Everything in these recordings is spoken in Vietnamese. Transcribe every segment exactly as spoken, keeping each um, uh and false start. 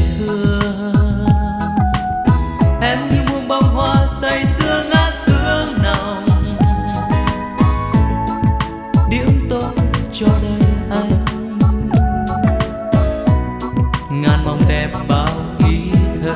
thương. Em như muôn bông hoa say sưa ngát hương nồng, điểm tôi cho đời anh. Ngàn mong đẹp bao ý thơ,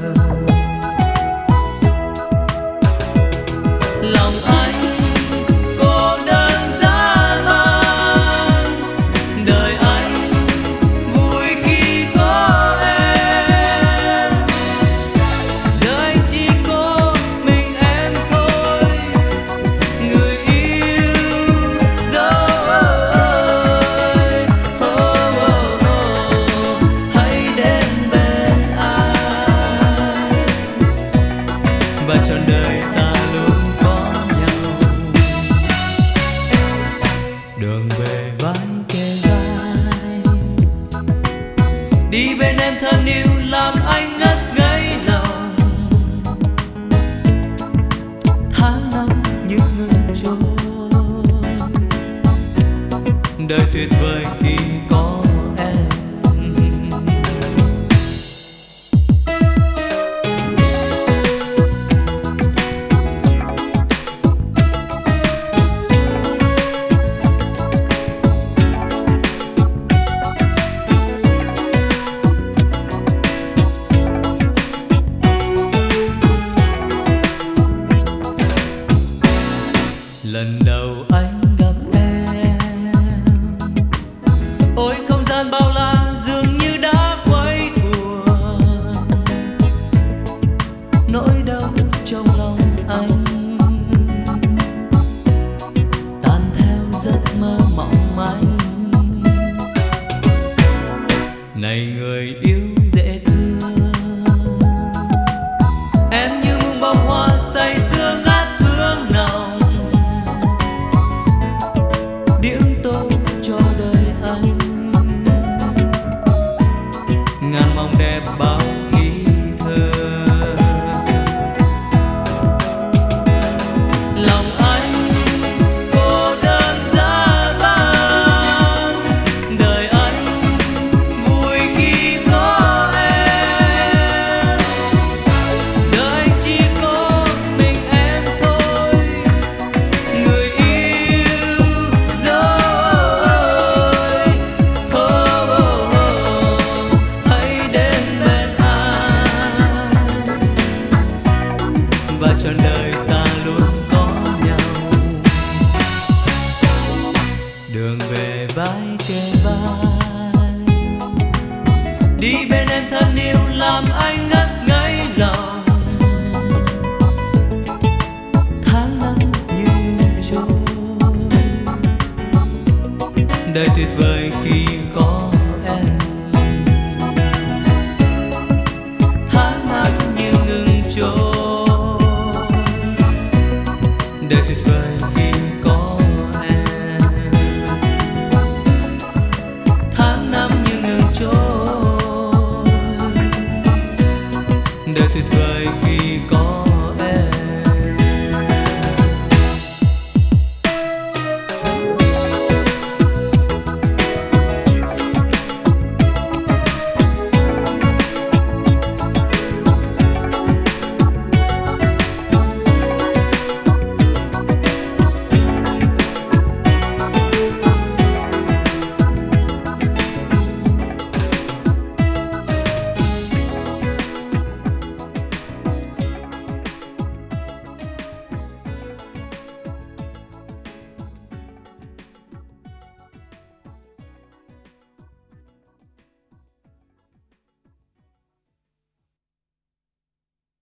lòng anh cô đơn dã man, đời anh vui khi có em. Giờ anh chỉ có mình em thôi, người yêu dấu ơi. Oh, oh, oh. Hãy đến bên anh và trọn đời ta luôn có nhau. Đường về vai kề vai, đi bên em thân yêu làm anh ngất ngây lòng. Tháng năm như ngừng trôi, đời tuyệt vời khi có em. Lần đầu anh gặp em, ôi không gian bao la dường như đã quay cuồng. Nỗi đau trong lòng anh tan theo giấc mơ mỏng manh. Này người yêu dễ thương, em như muôn bông hoa say sưa ngát hương nồng, điểm tô cho đời anh. Ngàn mong đẹp bao ý thơ, lòng anh cô đơn dã man, đời anh vui khi có em. Giờ anh chỉ có mình em thôi, người yêu dấu ơi. Oh, oh, oh. Hãy đến bên anh và trọn đời ta luôn có nhau. Đường về vai kề vai, đi bên em thân yêu làm anh ngất ngây lòng.